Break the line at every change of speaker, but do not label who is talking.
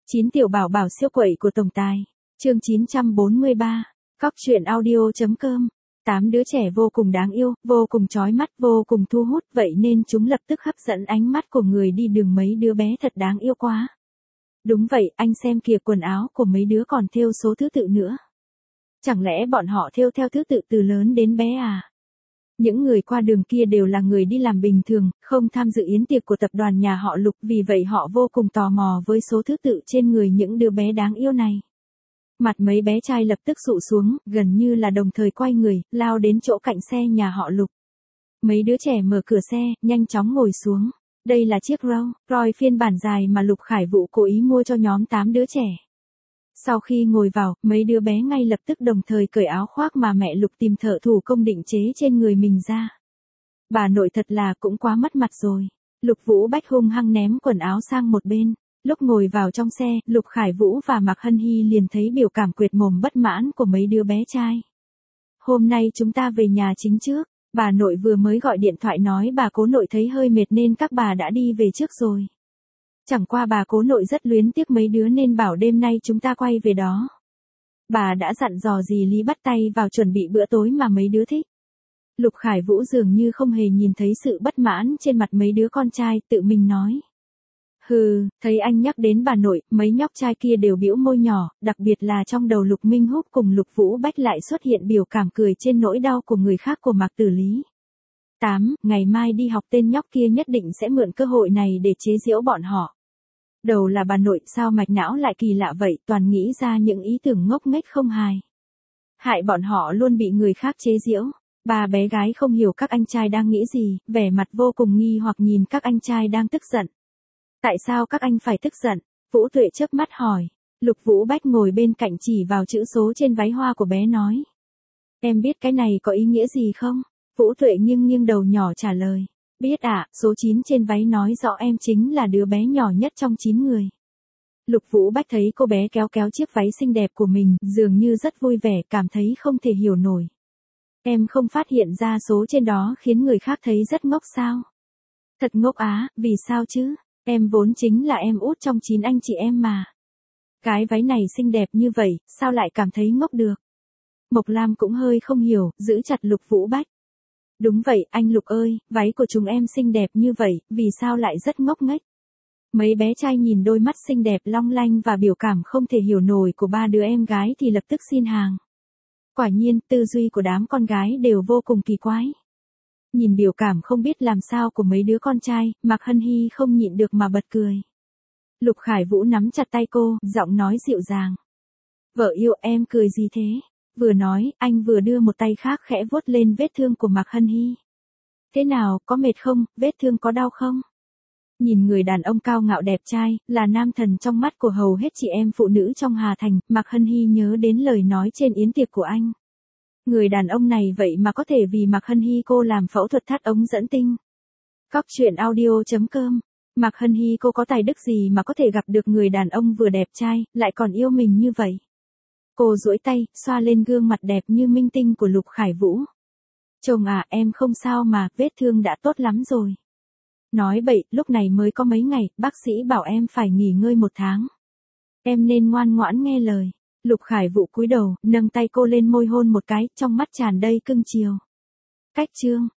9 tiểu bảo bảo siêu quậy của tổng tài. Chương 943. Cóc truyện audio.com. 8 đứa trẻ vô cùng đáng yêu, vô cùng chói mắt, vô cùng thu hút, vậy nên chúng lập tức hấp dẫn ánh mắt của người đi đường. Mấy đứa bé thật đáng yêu quá. Đúng vậy, anh xem kìa, quần áo của mấy đứa còn thêu số thứ tự nữa. Chẳng lẽ bọn họ thêu theo thứ tự từ lớn đến bé à? Những người qua đường kia đều là người đi làm bình thường, không tham dự yến tiệc của tập đoàn nhà họ Lục, vì vậy họ vô cùng tò mò với số thứ tự trên người những đứa bé đáng yêu này. Mặt mấy bé trai lập tức sụ xuống, gần như là đồng thời quay người, lao đến chỗ cạnh xe nhà họ Lục. Mấy đứa trẻ mở cửa xe, nhanh chóng ngồi xuống. Đây là chiếc Rolls Royce phiên bản dài mà Lục Khải Vũ cố ý mua cho nhóm 8 đứa trẻ. Sau khi ngồi vào, mấy đứa bé ngay lập tức đồng thời cởi áo khoác mà mẹ Lục tìm thợ thủ công định chế trên người mình ra. Bà nội thật là cũng quá mất mặt rồi. Lục Vũ Bách hung hăng ném quần áo sang một bên. Lúc ngồi vào trong xe, Lục Khải Vũ và Mạc Hân Hy liền thấy biểu cảm quệt mồm bất mãn của mấy đứa bé trai. Hôm nay chúng ta về nhà chính trước. Bà nội vừa mới gọi điện thoại nói bà cố nội thấy hơi mệt nên các bà đã đi về trước rồi. Chẳng qua bà cố nội rất luyến tiếc mấy đứa nên bảo đêm nay chúng ta quay về đó. Bà đã dặn dò dì Lý bắt tay vào chuẩn bị bữa tối mà mấy đứa thích. Lục Khải Vũ dường như không hề nhìn thấy sự bất mãn trên mặt mấy đứa con trai, tự mình nói. Hừ, thấy anh nhắc đến bà nội, mấy nhóc trai kia đều bĩu môi nhỏ, đặc biệt là trong đầu Lục Minh Húc cùng Lục Vũ Bách lại xuất hiện biểu cảm cười trên nỗi đau của người khác của Mạc Tử Lý. 8. Ngày mai đi học tên nhóc kia nhất định sẽ mượn cơ hội này để chế giễu bọn họ. Đầu là bà nội, sao mạch não lại kỳ lạ vậy, toàn nghĩ ra những ý tưởng ngốc nghếch không hài. Hại bọn họ luôn bị người khác chế giễu. Ba bé gái không hiểu các anh trai đang nghĩ gì, vẻ mặt vô cùng nghi hoặc nhìn các anh trai đang tức giận. Tại sao các anh phải tức giận? Vũ Tuệ chớp mắt hỏi. Lục Vũ Bách ngồi bên cạnh chỉ vào chữ số trên váy hoa của bé nói. Em biết cái này có ý nghĩa gì không? Vũ Tuệ nghiêng đầu nhỏ trả lời. Biết ạ, số 9 trên váy nói rõ em chính là đứa bé nhỏ nhất trong 9 người. Lục Vũ Bách thấy cô bé kéo chiếc váy xinh đẹp của mình, dường như rất vui vẻ, cảm thấy không thể hiểu nổi. Em không phát hiện ra số trên đó khiến người khác thấy rất ngốc sao? Thật ngốc á, vì sao chứ? Em vốn chính là em út trong 9 anh chị em mà. Cái váy này xinh đẹp như vậy, sao lại cảm thấy ngốc được? Mộc Lam cũng hơi không hiểu, giữ chặt Lục Vũ Bách. Đúng vậy, anh Lục ơi, váy của chúng em xinh đẹp như vậy, vì sao lại rất ngốc nghếch? Mấy bé trai nhìn đôi mắt xinh đẹp long lanh và biểu cảm không thể hiểu nổi của ba đứa em gái thì lập tức xin hàng. Quả nhiên, tư duy của đám con gái đều vô cùng kỳ quái. Nhìn biểu cảm không biết làm sao của mấy đứa con trai, Mạc Hân Hy không nhịn được mà bật cười. Lục Khải Vũ nắm chặt tay cô, giọng nói dịu dàng. Vợ yêu, em cười gì thế? Vừa nói, anh vừa đưa một tay khác khẽ vuốt lên vết thương của Mạc Hân Hy. Thế nào, có mệt không, vết thương có đau không? Nhìn người đàn ông cao ngạo đẹp trai, là nam thần trong mắt của hầu hết chị em phụ nữ trong Hà Thành, Mạc Hân Hy nhớ đến lời nói trên yến tiệc của anh. Người đàn ông này vậy mà có thể vì Mạc Hân Hy cô làm phẫu thuật thắt ống dẫn tinh. Cóc truyện audio.com. Mạc Hân Hy cô có tài đức gì mà có thể gặp được người đàn ông vừa đẹp trai, lại còn yêu mình như vậy? Cô duỗi tay, xoa lên gương mặt đẹp như minh tinh của Lục Khải Vũ. Chồng à, em không sao mà, vết thương đã tốt lắm rồi. Nói bậy, lúc này mới có mấy ngày, bác sĩ bảo em phải nghỉ ngơi 1 tháng. Em nên ngoan ngoãn nghe lời. Lục Khải Vũ cúi đầu, nâng tay cô lên môi hôn một cái, trong mắt tràn đầy cưng chiều. Cách chương.